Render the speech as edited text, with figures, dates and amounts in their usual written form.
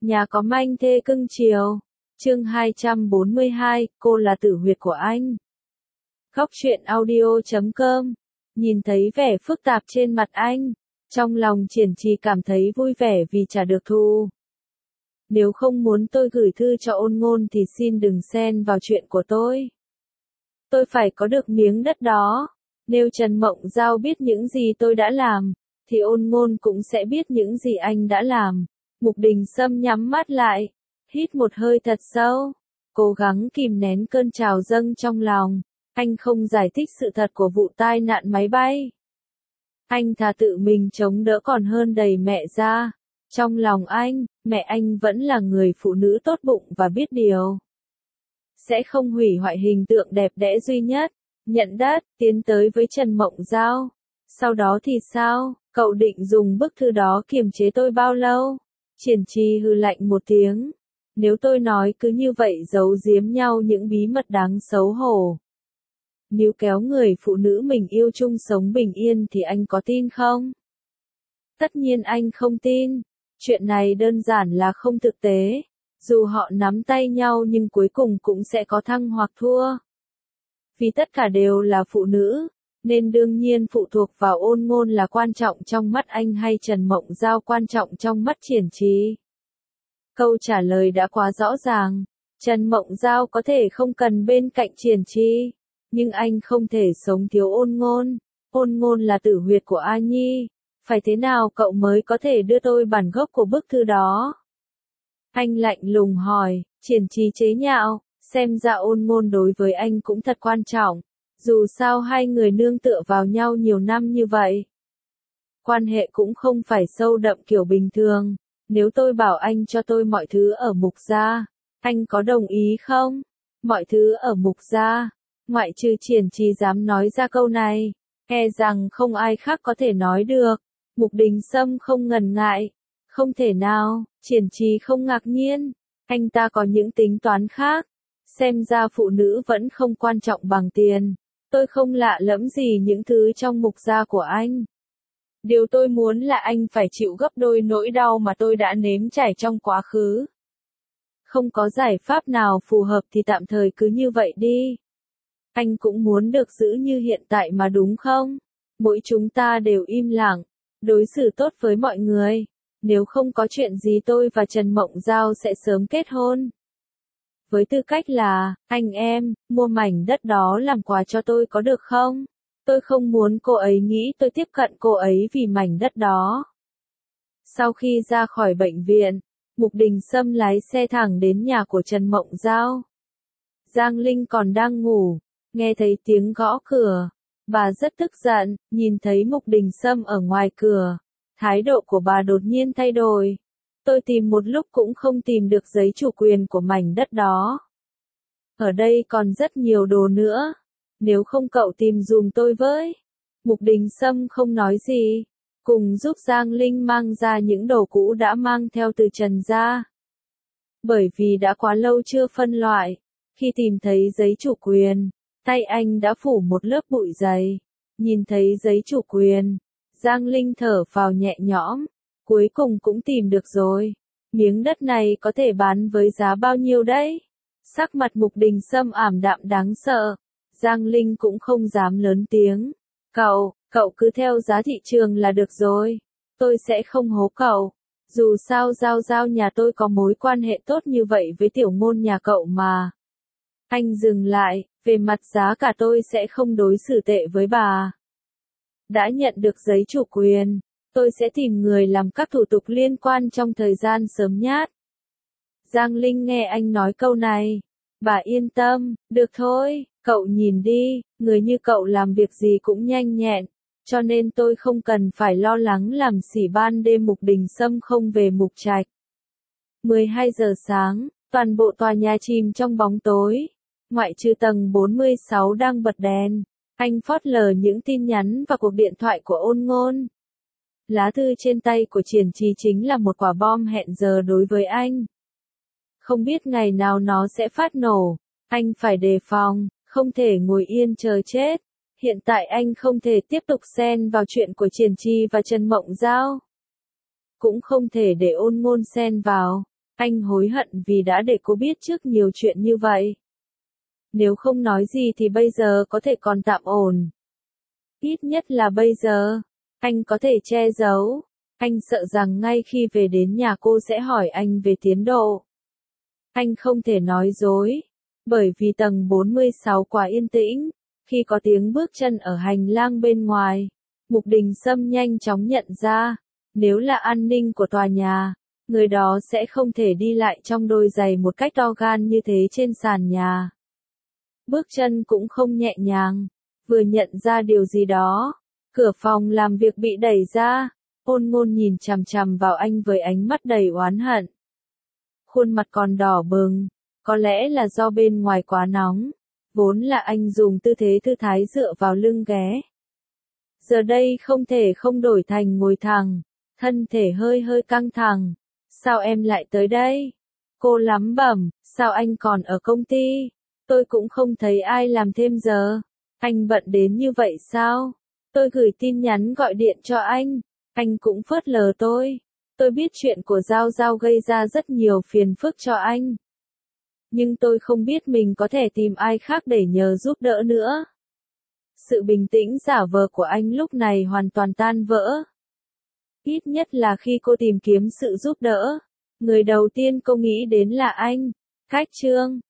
Nhà có manh thê cưng chiều. Chương 242, cô là tử huyệt của anh. Góc truyện audio.com. Nhìn thấy vẻ phức tạp trên mặt anh, trong lòng Triển Trì cảm thấy vui vẻ vì trả được thù. Nếu không muốn tôi gửi thư cho Ôn Ngôn thì xin đừng xen vào chuyện của tôi. Tôi phải có được miếng đất đó. Nếu Trần Mộng Giao biết những gì tôi đã làm, thì Ôn Ngôn cũng sẽ biết những gì anh đã làm. Mục Đình Sâm nhắm mắt lại, hít một hơi thật sâu, cố gắng kìm nén cơn trào dâng trong lòng. Anh không giải thích sự thật của vụ tai nạn máy bay. Anh thà tự mình chống đỡ còn hơn đẩy mẹ ra. Trong lòng anh, mẹ anh vẫn là người phụ nữ tốt bụng và biết điều. Sẽ không hủy hoại hình tượng đẹp đẽ duy nhất. Nhận đất, tiến tới với Trần Mộng Giao. Sau đó thì sao? Cậu định dùng bức thư đó kiềm chế tôi bao lâu? Triển Trì hừ lạnh một tiếng. Nếu tôi nói cứ như vậy giấu giếm nhau những bí mật đáng xấu hổ, níu kéo người phụ nữ mình yêu chung sống bình yên thì anh có tin không? Tất nhiên anh không tin. Chuyện này đơn giản là không thực tế. Dù họ nắm tay nhau nhưng cuối cùng cũng sẽ có thăng hoặc thua. Vì tất cả đều là phụ nữ, nên đương nhiên phụ thuộc vào Ôn Ngôn là quan trọng trong mắt anh hay Trần Mộng Giao quan trọng trong mắt Triển Trì. Câu trả lời đã quá rõ ràng. Trần Mộng Giao có thể không cần bên cạnh Triển Trì, nhưng anh không thể sống thiếu Ôn Ngôn. Ôn Ngôn là tử huyệt của A Nhi. Phải thế nào cậu mới có thể đưa tôi bản gốc của bức thư đó? Anh lạnh lùng hỏi. Triển Trì chế nhạo. Xem ra Ôn Ngôn đối với anh cũng thật quan trọng. Dù sao hai người nương tựa vào nhau nhiều năm như vậy. Quan hệ cũng không phải sâu đậm kiểu bình thường. Nếu tôi bảo anh cho tôi mọi thứ ở Mục Gia, anh có đồng ý không? Mọi thứ ở Mục Gia, ngoại trừ Triển Trì dám nói ra câu này, e rằng không ai khác có thể nói được. Mục Đình Sâm không ngần ngại. Không thể nào. Triển Trì không ngạc nhiên. Anh ta có những tính toán khác. Xem ra phụ nữ vẫn không quan trọng bằng tiền. Tôi không lạ lẫm gì những thứ trong Mục Gia của anh. Điều tôi muốn là anh phải chịu gấp đôi nỗi đau mà tôi đã nếm trải trong quá khứ. Không có giải pháp nào phù hợp thì tạm thời cứ như vậy đi. Anh cũng muốn được giữ như hiện tại mà đúng không? Mỗi chúng ta đều im lặng, đối xử tốt với mọi người. Nếu không có chuyện gì tôi và Trần Mộng Giao sẽ sớm kết hôn. Với tư cách là anh em, mua mảnh đất đó làm quà cho tôi có được không? Tôi không muốn cô ấy nghĩ tôi tiếp cận cô ấy vì mảnh đất đó. Sau khi ra khỏi bệnh viện, Mục Đình Sâm lái xe thẳng đến nhà của Trần Mộng Giao. Giang Linh còn đang ngủ, nghe thấy tiếng gõ cửa. Bà rất tức giận, nhìn thấy Mục Đình Sâm ở ngoài cửa. Thái độ của bà đột nhiên thay đổi. Tôi tìm một lúc cũng không tìm được giấy chủ quyền của mảnh đất đó. Ở đây còn rất nhiều đồ nữa. Nếu không cậu tìm dùm tôi với. Mục Đình Sâm không nói gì. Cùng giúp Giang Linh mang ra những đồ cũ đã mang theo từ Trần gia. Bởi vì đã quá lâu chưa phân loại. Khi tìm thấy giấy chủ quyền, tay anh đã phủ một lớp bụi dày. Nhìn thấy giấy chủ quyền, Giang Linh thở phào nhẹ nhõm. Cuối cùng cũng tìm được rồi. Miếng đất này có thể bán với giá bao nhiêu đấy? Sắc mặt Mục Đình Sâm ảm đạm đáng sợ. Giang Linh cũng không dám lớn tiếng. Cậu cứ theo giá thị trường là được rồi. Tôi sẽ không hố cậu. Dù sao Giao nhà tôi có mối quan hệ tốt như vậy với tiểu ngôn nhà cậu mà. Anh dừng lại, về mặt giá cả tôi sẽ không đối xử tệ với bà. Đã nhận được giấy chủ quyền, tôi sẽ tìm người làm các thủ tục liên quan trong thời gian sớm nhất. Giang Linh nghe anh nói câu này. Bà yên tâm, được thôi, cậu nhìn đi, người như cậu làm việc gì cũng nhanh nhẹn, cho nên tôi không cần phải lo lắng làm xỉ ban đêm Mục Đình Sâm không về Mục Trạch. 12 giờ sáng, toàn bộ tòa nhà chìm trong bóng tối, ngoại trừ tầng 46 đang bật đèn. Anh phớt lờ những tin nhắn và cuộc điện thoại của Ôn Ngôn. Lá thư trên tay của Triển Trì chính là một quả bom hẹn giờ đối với anh. Không biết ngày nào nó sẽ phát nổ. Anh phải đề phòng, không thể ngồi yên chờ chết. Hiện tại anh không thể tiếp tục xen vào chuyện của Triển Trì và Trần Mộng Giao. Cũng không thể để Ôn Ngôn xen vào. Anh hối hận vì đã để cô biết trước nhiều chuyện như vậy. Nếu không nói gì thì bây giờ có thể còn tạm ổn. Ít nhất là bây giờ, anh có thể che giấu. Anh sợ rằng ngay khi về đến nhà cô sẽ hỏi anh về tiến độ. Anh không thể nói dối, bởi vì tầng 46 quá yên tĩnh. Khi có tiếng bước chân ở hành lang bên ngoài, Mục Đình Sâm nhanh chóng nhận ra, nếu là an ninh của tòa nhà, người đó sẽ không thể đi lại trong đôi giày một cách to gan như thế trên sàn nhà. Bước chân cũng không nhẹ nhàng, vừa nhận ra điều gì đó, cửa phòng làm việc bị đẩy ra, Ôn Ngôn nhìn chằm chằm vào anh với ánh mắt đầy oán hận. Khuôn mặt còn đỏ bừng, có lẽ là do bên ngoài quá nóng, vốn là anh dùng tư thế thư thái dựa vào lưng ghế. Giờ đây không thể không đổi thành ngồi thẳng, thân thể hơi hơi căng thẳng. Sao em lại tới đây? Cô lắm bẩm, sao anh còn ở công ty? Tôi cũng không thấy ai làm thêm giờ. Anh bận đến như vậy sao? Tôi gửi tin nhắn gọi điện cho anh cũng phớt lờ tôi. Tôi biết chuyện của Giao Giao gây ra rất nhiều phiền phức cho anh. Nhưng tôi không biết mình có thể tìm ai khác để nhờ giúp đỡ nữa. Sự bình tĩnh giả vờ của anh lúc này hoàn toàn tan vỡ. Ít nhất là khi cô tìm kiếm sự giúp đỡ, người đầu tiên cô nghĩ đến là anh. Cách chương